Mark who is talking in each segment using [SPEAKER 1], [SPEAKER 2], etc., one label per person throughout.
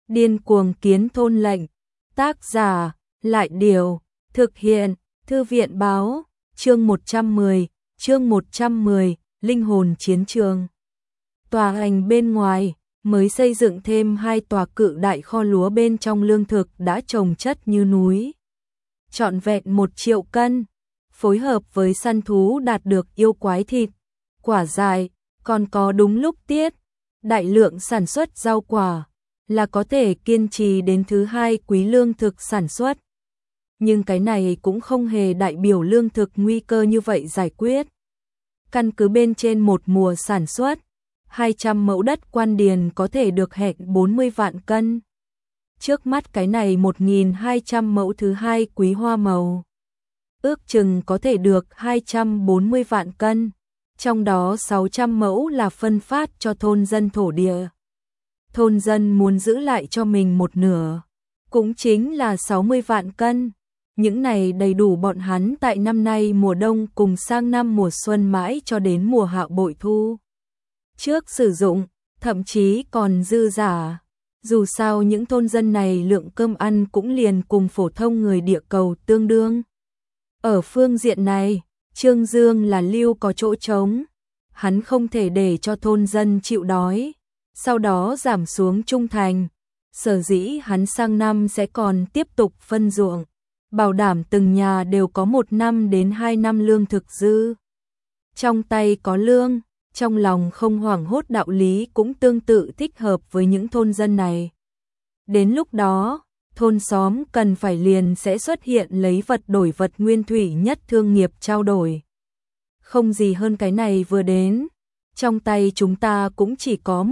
[SPEAKER 1] Điên cuồng kiến thôn lệnh. Tác giả, Lại Điều. Thực hiện, Thư viện Báo. Chương 110, Linh hồn chiến trường. Tòa hành bên ngoài, mới xây dựng thêm 2 tòa cự đại kho lúa, bên trong lương thực đã chồng chất như núi. Trọn vẹn 1 triệu cân, phối hợp với săn thú đạt được yêu quái thịt, quả dại, còn có đúng lúc tiết, đại lượng sản xuất rau quả, là có thể kiên trì đến thứ 2 quý lương thực sản xuất. Nhưng cái này cũng không hề đại biểu lương thực nguy cơ như vậy giải quyết. Căn cứ bên trên một mùa sản xuất, 200 mẫu đất quan điền có thể được hẹn 40 vạn cân. Trước mắt cái này 1.200 mẫu thứ 2 quý hoa màu, ước chừng có thể được 240 vạn cân, trong đó 600 mẫu là phân phát cho thôn dân thổ địa. Thôn dân muốn giữ lại cho mình một nửa, cũng chính là 60 vạn cân. Những này đầy đủ bọn hắn tại năm nay mùa đông cùng sang năm mùa xuân mãi cho đến mùa hạ bội thu trước sử dụng, thậm chí còn dư giả. Dù sao những thôn dân này lượng cơm ăn cũng liền cùng phổ thông người địa cầu tương đương. Ở phương diện này, Trương Dương là lưu có chỗ trống. Hắn không thể để cho thôn dân chịu đói, sau đó giảm xuống trung thành. Sở dĩ hắn sang năm sẽ còn tiếp tục phân ruộng, bảo đảm từng nhà đều có 1 năm đến 2 năm lương thực dư. Trong tay có lương, trong lòng không hoảng hốt đạo lý cũng tương tự thích hợp với những thôn dân này. Đến lúc đó, thôn xóm cần phải liền sẽ xuất hiện lấy vật đổi vật nguyên thủy nhất thương nghiệp trao đổi. Không gì hơn cái này vừa đến, trong tay chúng ta cũng chỉ có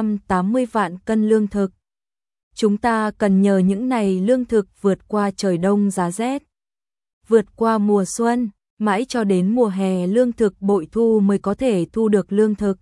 [SPEAKER 1] 180 vạn cân lương thực. Chúng ta cần nhờ những này lương thực vượt qua trời đông giá rét, vượt qua mùa xuân, mãi cho đến mùa hè lương thực bội thu mới có thể thu được lương thực.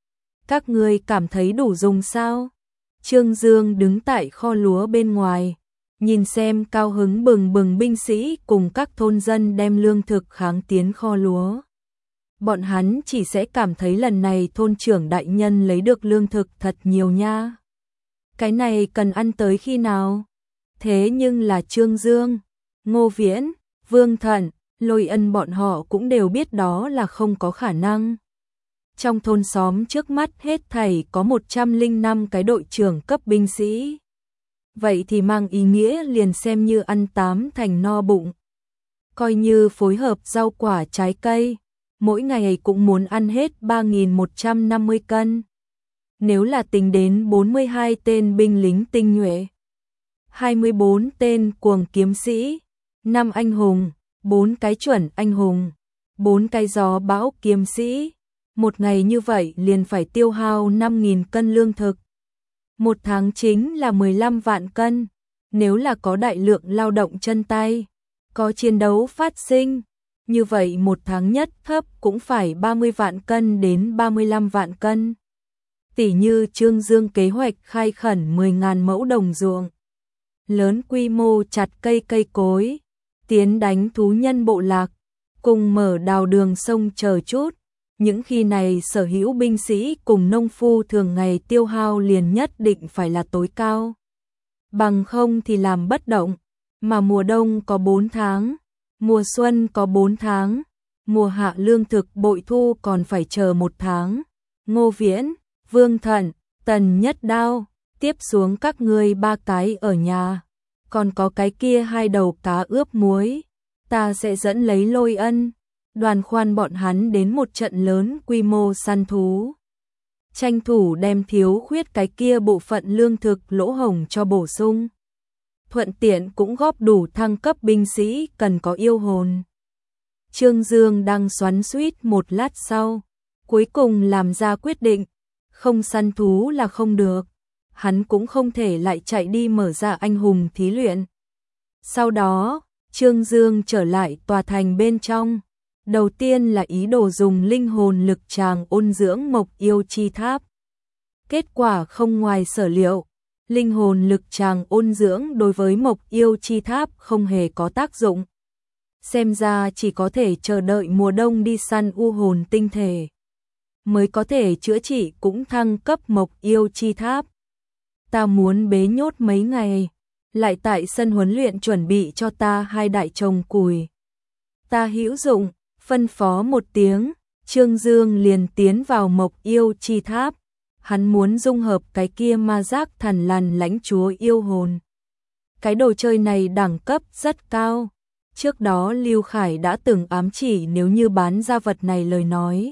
[SPEAKER 1] Các ngươi cảm thấy đủ dùng sao? Trương Dương đứng tại kho lúa bên ngoài, nhìn xem cao hứng bừng bừng binh sĩ cùng các thôn dân đem lương thực kháng tiến kho lúa. Bọn hắn chỉ sẽ cảm thấy lần này thôn trưởng đại nhân lấy được lương thực thật nhiều nha. Cái này cần ăn tới khi nào? Thế nhưng là Trương Dương, Ngô Viễn, Vương Thận, Lôi Ân bọn họ cũng đều biết đó là không có khả năng. Trong thôn xóm trước mắt hết thảy có 105 cái đội trưởng cấp binh sĩ. Vậy thì mang ý nghĩa liền xem như ăn 8 thành no bụng. Coi như phối hợp rau quả trái cây, mỗi ngày cũng muốn ăn hết 3.150 cân. Nếu là tính đến 42 tên binh lính tinh nhuệ, 24 tên cuồng kiếm sĩ, 5 anh hùng, 4 cái chuẩn anh hùng, 4 cái gió bão kiếm sĩ, một ngày như vậy liền phải tiêu hao 5.000 cân lương thực. Một tháng chính là 15 vạn cân, nếu là có đại lượng lao động chân tay, có chiến đấu phát sinh, như vậy một tháng nhất thấp cũng phải 30 vạn cân đến 35 vạn cân. Tỷ như Trương Dương kế hoạch khai khẩn 10.000 mẫu đồng ruộng, lớn quy mô chặt cây cối, tiến đánh thú nhân bộ lạc, cùng mở đào đường sông chờ chút. Những khi này sở hữu binh sĩ cùng nông phu thường ngày tiêu hao liền nhất định phải là tối cao. Bằng không thì làm bất động, mà mùa đông có 4 tháng, mùa xuân có 4 tháng, mùa hạ lương thực bội thu còn phải chờ 1 tháng. Ngô Viễn, Vương Thận, Tần Nhất Đao, tiếp xuống các ngươi 3 cái ở nhà, còn có cái kia 2 đầu cá ướp muối, ta sẽ dẫn lấy Lôi Ân, Đoàn Khoan bọn hắn đến một trận lớn quy mô săn thú. Tranh thủ đem thiếu khuyết cái kia bộ phận lương thực lỗ hổng cho bổ sung. Thuận tiện cũng góp đủ thăng cấp binh sĩ cần có yêu hồn. Trương Dương đang xoắn xuýt một lát sau, cuối cùng làm ra quyết định, không săn thú là không được. Hắn cũng không thể lại chạy đi mở ra anh hùng thí luyện. Sau đó, Trương Dương trở lại tòa thành bên trong. Đầu tiên là ý đồ dùng linh hồn lực tràng ôn dưỡng Mộc Yêu Chi Tháp. Kết quả không ngoài sở liệu, linh hồn lực tràng ôn dưỡng đối với Mộc Yêu Chi Tháp không hề có tác dụng. Xem ra chỉ có thể chờ đợi mùa đông đi săn u hồn tinh thể, mới có thể chữa trị cũng thăng cấp Mộc Yêu Chi Tháp. ta muốn bế nhốt mấy ngày, lại tại sân huấn luyện chuẩn bị cho ta 2 đại chồng củi. Ta hữu dụng, phân phó một tiếng, Trương Dương liền tiến vào Mộc Yêu Chi Tháp. Hắn muốn dung hợp cái kia ma giác thần lằn lãnh chúa yêu hồn. Cái đồ chơi này đẳng cấp rất cao. Trước đó Lưu Khải đã từng ám chỉ nếu như bán ra vật này lời nói,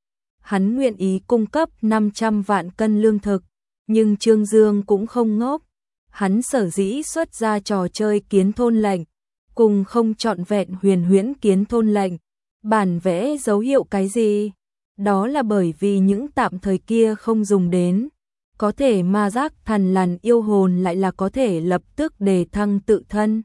[SPEAKER 1] hắn nguyện ý cung cấp 500 vạn cân lương thực, nhưng Trương Dương cũng không ngốc. Hắn sở dĩ xuất ra trò chơi kiến thôn lệnh, cùng không trọn vẹn huyền huyễn kiến thôn lệnh, bản vẽ dấu hiệu cái gì? Đó là bởi vì những tạm thời kia không dùng đến, có thể ma giác thần lằn yêu hồn lại là có thể lập tức đề thăng tự thân.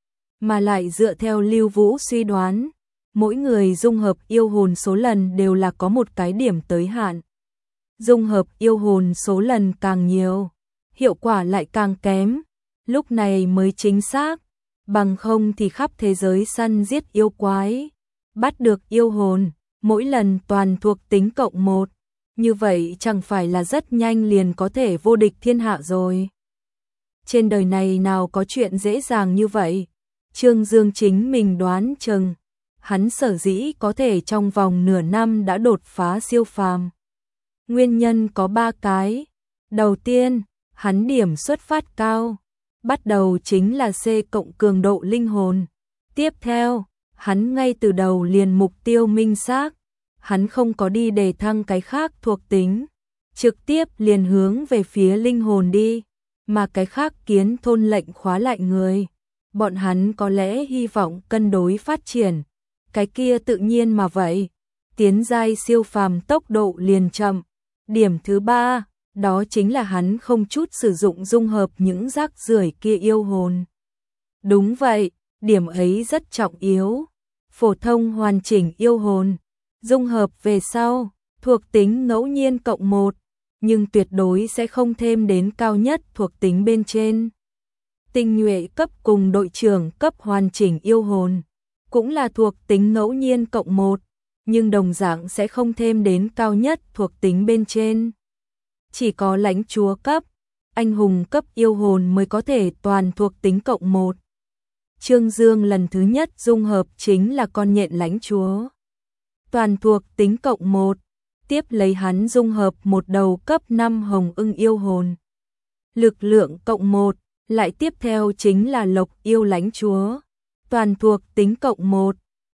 [SPEAKER 1] Mà lại dựa theo Lưu Vũ suy đoán, mỗi người dung hợp yêu hồn số lần đều là có một cái điểm tới hạn. Dung hợp yêu hồn số lần càng nhiều, hiệu quả lại càng kém, lúc này mới chính xác, bằng không thì khắp thế giới săn giết yêu quái, bắt được yêu hồn, mỗi lần toàn thuộc tính cộng 1, như vậy chẳng phải là rất nhanh liền có thể vô địch thiên hạ rồi. Trên đời này nào có chuyện dễ dàng như vậy, Trương Dương chính mình đoán chừng, hắn sở dĩ có thể trong vòng nửa năm đã đột phá siêu phàm. Nguyên nhân có 3 cái. Đầu tiên, hắn điểm xuất phát cao, bắt đầu chính là C cộng cường độ linh hồn. Tiếp theo, hắn ngay từ đầu liền mục tiêu minh xác, hắn không có đi đề thăng cái khác thuộc tính, trực tiếp liền hướng về phía linh hồn đi, mà cái khác kiến thôn lệnh khóa lại người. Bọn hắn có lẽ hy vọng cân đối phát triển, cái kia tự nhiên mà vậy, tiến giai siêu phàm tốc độ liền chậm. Điểm thứ 3, đó chính là hắn không chút sử dụng dung hợp những rác rưởi kia yêu hồn. Đúng vậy, điểm ấy rất trọng yếu. Phổ thông hoàn chỉnh yêu hồn, dung hợp về sau, thuộc tính ngẫu nhiên cộng 1, nhưng tuyệt đối sẽ không thêm đến cao nhất thuộc tính bên trên. Tinh nhuệ cấp cùng đội trưởng cấp hoàn chỉnh yêu hồn, cũng là thuộc tính ngẫu nhiên cộng 1, nhưng đồng dạng sẽ không thêm đến cao nhất thuộc tính bên trên. Chỉ có lãnh chúa cấp, anh hùng cấp yêu hồn mới có thể toàn thuộc tính cộng 1. Trương Dương lần thứ nhất dung hợp chính là con nhện lãnh chúa. Toàn thuộc tính cộng 1, tiếp lấy hắn dung hợp một đầu cấp 5 hồng ưng yêu hồn. Lực lượng cộng 1, lại tiếp theo chính là lộc yêu lãnh chúa. Toàn thuộc tính cộng 1,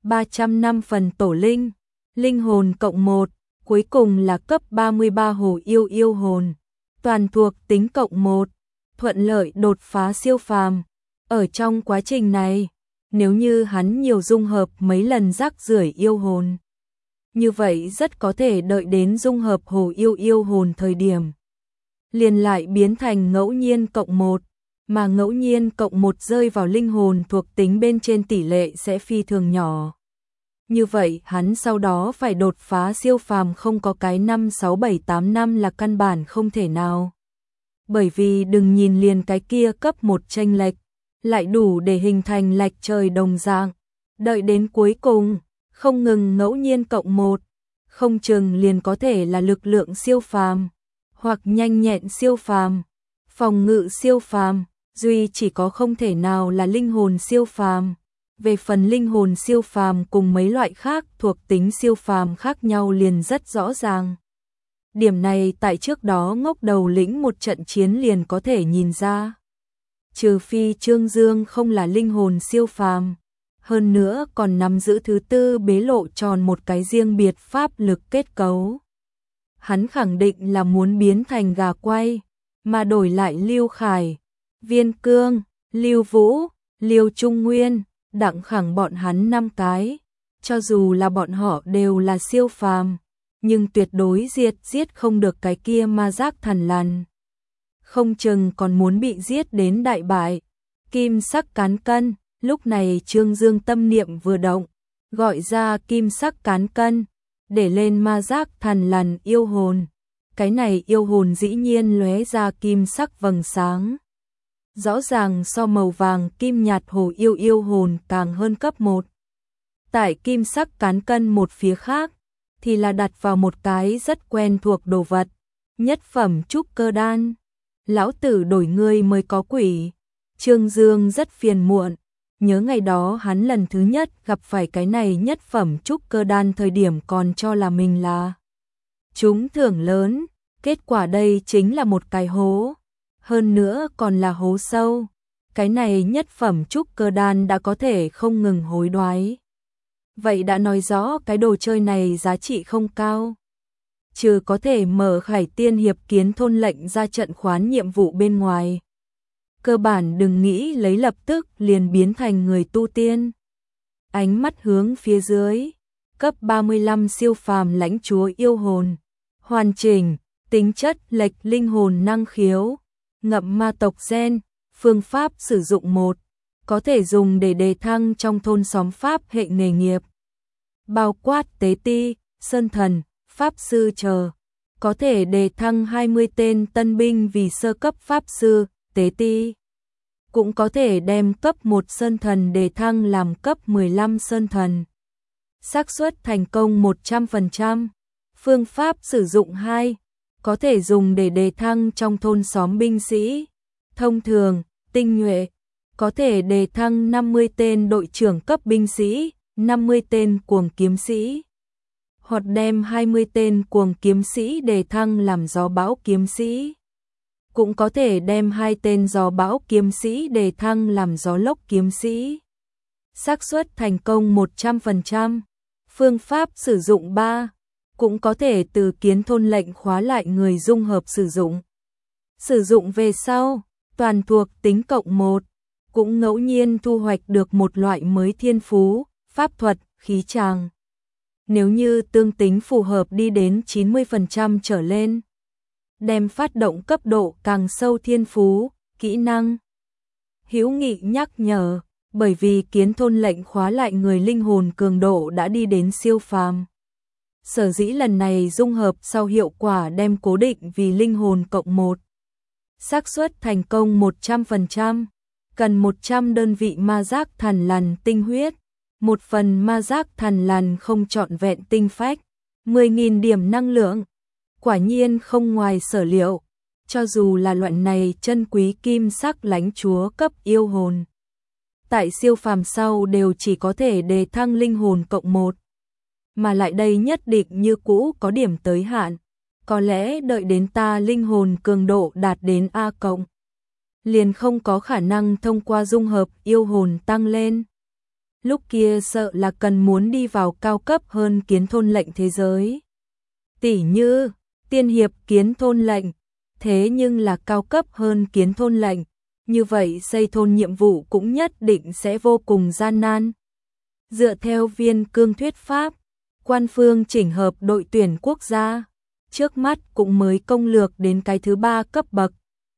[SPEAKER 1] 305 phần tổ linh, linh hồn cộng 1, cuối cùng là cấp 33 hồ yêu yêu hồn. Toàn thuộc tính cộng 1, thuận lợi đột phá siêu phàm. Ở trong quá trình này, nếu như hắn nhiều dung hợp mấy lần rác rưởi yêu hồn, như vậy rất có thể đợi đến dung hợp hồ yêu yêu hồn thời điểm, liền lại biến thành ngẫu nhiên cộng 1, mà ngẫu nhiên cộng 1 rơi vào linh hồn thuộc tính bên trên tỷ lệ sẽ phi thường nhỏ. Như vậy hắn sau đó phải đột phá siêu phàm không có cái 5, 6, 7, 8 năm là căn bản không thể nào. Bởi vì đừng nhìn liền cái kia cấp 1 chênh lệch, lại đủ để hình thành lệch trời đồng dạng. Đợi đến cuối cùng, không ngừng ngẫu nhiên cộng 1, không chừng liền có thể là lực lượng siêu phàm, hoặc nhanh nhẹn siêu phàm, phòng ngự siêu phàm, duy chỉ có không thể nào là linh hồn siêu phàm. Về phần linh hồn siêu phàm cùng mấy loại khác thuộc tính siêu phàm khác nhau liền rất rõ ràng. Điểm này tại trước đó ngốc đầu lĩnh một trận chiến liền có thể nhìn ra. Trừ phi Trương Dương không là linh hồn siêu phàm, hơn nữa còn nắm giữ thứ tư bế lộ tròn một cái riêng biệt pháp lực kết cấu. Hắn khẳng định là muốn biến thành gà quay, mà đổi lại Lưu Khải, Viên Cương, Lưu Vũ, Lưu Trung Nguyên, Đặng Khẳng bọn hắn 5 cái, cho dù là bọn họ đều là siêu phàm, nhưng tuyệt đối giết không được cái kia ma giác thần lằn. Không chừng còn muốn bị giết đến đại bại. Kim sắc cán cân, lúc này Trương Dương tâm niệm vừa động, gọi ra kim sắc cán cân, để lên ma giác thần lằn yêu hồn. Cái này yêu hồn dĩ nhiên lóe ra kim sắc vầng sáng. Rõ ràng so màu vàng kim nhạt hồ yêu yêu hồn càng hơn cấp 1. Tại kim sắc cán cân một phía khác, thì là đặt vào một cái rất quen thuộc đồ vật, nhất phẩm trúc cơ đan. Lão tử đổi ngươi mới có quỷ. Trương Dương rất phiền muộn, nhớ ngày đó hắn lần thứ nhất gặp phải cái này nhất phẩm trúc cơ đan thời điểm còn cho là mình là trúng thưởng lớn, kết quả đây chính là một cái hố, hơn nữa còn là hố sâu. Cái này nhất phẩm trúc cơ đan đã có thể không ngừng hối đoái. Vậy đã nói rõ cái đồ chơi này giá trị không cao. Trừ có thể mở Khải Tiên Hiệp Kiến Thôn lệnh ra trận khoán nhiệm vụ bên ngoài. Cơ bản đừng nghĩ lấy lập tức liền biến thành người tu tiên. Ánh mắt hướng phía dưới, cấp 35 siêu phàm lãnh chúa yêu hồn, hoàn chỉnh, tính chất lệch linh hồn năng khiếu, ngậm ma tộc gen, phương pháp sử dụng 1, có thể dùng để đề thăng trong thôn xóm pháp hệ nghề nghiệp. Bao quát tế ti, sơn thần, pháp sư chờ, có thể đề thăng 20 tên tân binh vì sơ cấp pháp sư, tế ti. Cũng có thể đem cấp 1 sơn thần đề thăng làm cấp 15 sơn thần. Xác suất thành công 100%. Phương pháp sử dụng 2, có thể dùng để đề thăng trong thôn xóm binh sĩ. Thông thường, tinh nhuệ, có thể đề thăng 50 tên đội trưởng cấp binh sĩ, 50 tên cuồng kiếm sĩ. Hoặc đem 20 tên cuồng kiếm sĩ đề thăng làm gió bão kiếm sĩ. Cũng có thể đem 2 tên gió bão kiếm sĩ đề thăng làm gió lốc kiếm sĩ. Xác suất thành công 100%. Phương pháp sử dụng 3, cũng có thể từ kiến thôn lệnh khóa lại người dung hợp sử dụng. Sử dụng về sau, toàn thuộc tính cộng 1, cũng ngẫu nhiên thu hoạch được một loại mới thiên phú, pháp thuật, khí tràng. Nếu như tương tính phù hợp đi đến 90% trở lên, đem phát động cấp độ càng sâu thiên phú, kỹ năng. Hữu Nghị nhắc nhở, bởi vì kiến thôn lệnh khóa lại người linh hồn cường độ đã đi đến siêu phàm. Sở dĩ lần này dung hợp sau hiệu quả đem cố định vì linh hồn cộng 1. Xác suất thành công 100%, cần 100 đơn vị ma giác thằn lằn tinh huyết, 1 phần ma giác thằn lằn không trọn vẹn tinh phách, 10.000 điểm năng lượng. Quả nhiên không ngoài sở liệu, cho dù là loại này chân quý kim sắc lãnh chúa cấp yêu hồn. Tại siêu phàm sau đều chỉ có thể đề thăng linh hồn cộng 1. Mà lại đây nhất định như cũ có điểm tới hạn. Có lẽ đợi đến ta linh hồn cường độ đạt đến A cộng, liền không có khả năng thông qua dung hợp yêu hồn tăng lên. Lúc kia sợ là cần muốn đi vào cao cấp hơn kiến thôn lệnh thế giới. Tỉ như tiên hiệp kiến thôn lệnh, thế nhưng là cao cấp hơn kiến thôn lệnh, như vậy xây thôn nhiệm vụ cũng nhất định sẽ vô cùng gian nan. Dựa theo Viên Cương thuyết pháp, quan phương chỉnh hợp đội tuyển quốc gia, trước mắt cũng mới công lược đến cái thứ 3 cấp bậc.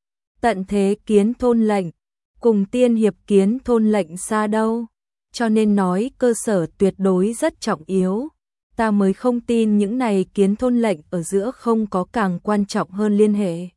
[SPEAKER 1] Tận thế kiến thôn lệnh, cùng tiên hiệp kiến thôn lệnh xa đâu, cho nên nói cơ sở tuyệt đối rất trọng yếu. Ta mới không tin những này kiến thôn lệnh ở giữa không có càng quan trọng hơn liên hệ.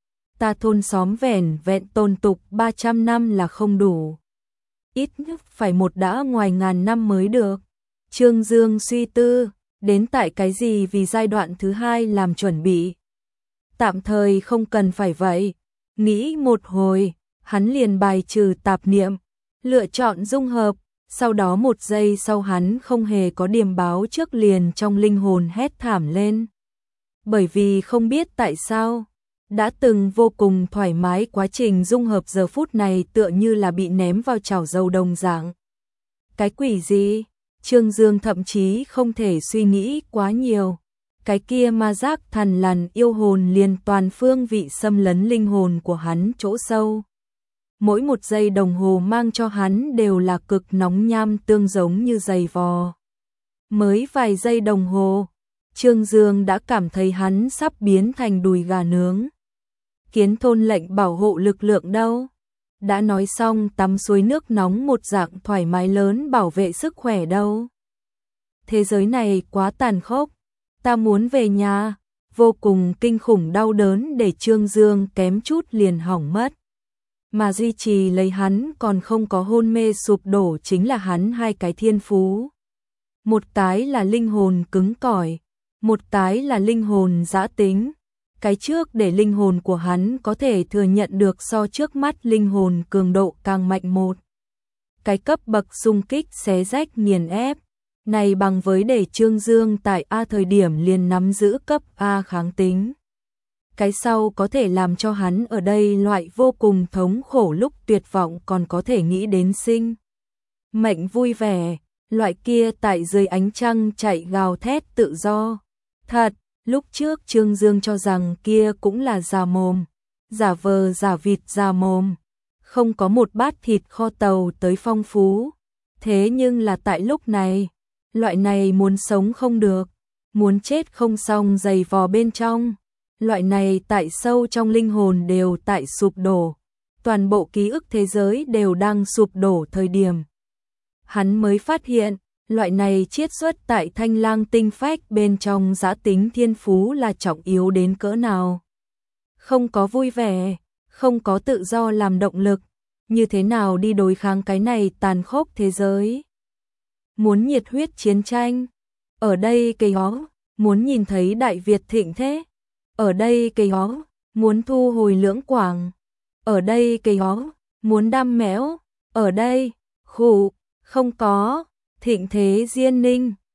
[SPEAKER 1] Ta thôn xóm vẻn vẹn tồn tục 300 năm là không đủ. Ít nhất phải một đã ngoài ngàn năm mới được. Trương Dương suy tư, đến tại cái gì vì giai đoạn thứ 2 làm chuẩn bị. Tạm thời không cần phải vậy. Nghĩ một hồi, hắn liền bài trừ tạp niệm, lựa chọn dung hợp. Sau đó một giây sau hắn không hề có điểm báo trước liền trong linh hồn hét thảm lên. Bởi vì không biết tại sao, đã từng vô cùng thoải mái quá trình dung hợp giờ phút này tựa như là bị ném vào chảo dầu đồng dạng. Cái quỷ gì? Trương Dương thậm chí không thể suy nghĩ quá nhiều. Cái kia ma giác thằn lằn yêu hồn liền toàn phương vị xâm lấn linh hồn của hắn chỗ sâu. Mỗi một giây đồng hồ mang cho hắn đều là cực nóng nham tương giống như giày vò. Mới vài giây đồng hồ, Trương Dương đã cảm thấy hắn sắp biến thành đùi gà nướng. Kiến thôn lệnh bảo hộ lực lượng đâu? Đã nói xong tắm suối nước nóng một dạng thoải mái lớn bảo vệ sức khỏe đâu? Thế giới này quá tàn khốc, ta muốn về nhà, vô cùng kinh khủng đau đớn để Trương Dương kém chút liền hỏng mất. Mà duy trì lấy hắn còn không có hôn mê sụp đổ chính là hắn 2 cái thiên phú. Một cái là linh hồn cứng cỏi, một cái là linh hồn dã tính. Cái trước để linh hồn của hắn có thể thừa nhận được so trước mắt linh hồn cường độ càng mạnh một. Cái cấp bậc xung kích xé rách nghiền ép. Này bằng với để Trương Dương tại A thời điểm liền nắm giữ cấp A kháng tính. Cái sau có thể làm cho hắn ở đây loại vô cùng thống khổ lúc tuyệt vọng còn có thể nghĩ đến sinh mệnh vui vẻ, loại kia tại dưới ánh trăng chạy gào thét tự do. Thật, lúc trước Trương Dương cho rằng kia cũng là già mồm, giả vờ giả vịt già mồm, không có một bát thịt kho tàu tới phong phú. Thế nhưng là tại lúc này, loại này muốn sống không được, muốn chết không xong dày vò bên trong. Loại này tại sâu trong linh hồn đều tại sụp đổ, toàn bộ ký ức thế giới đều đang sụp đổ thời điểm. Hắn mới phát hiện, loại này chiết xuất tại Thanh Lang tinh phách bên trong giã tính thiên phú là trọng yếu đến cỡ nào. Không có vui vẻ, không có tự do làm động lực, như thế nào đi đối kháng cái này tàn khốc thế giới. Muốn nhiệt huyết chiến tranh, ở đây cây ó, muốn nhìn thấy Đại Việt thịnh thế. Ở đây cây ó, muốn thu hồi Lưỡng Quảng. Ở đây cây ó, muốn đam mẽo. Ở đây, khủ, không có, thịnh thế Diên Ninh.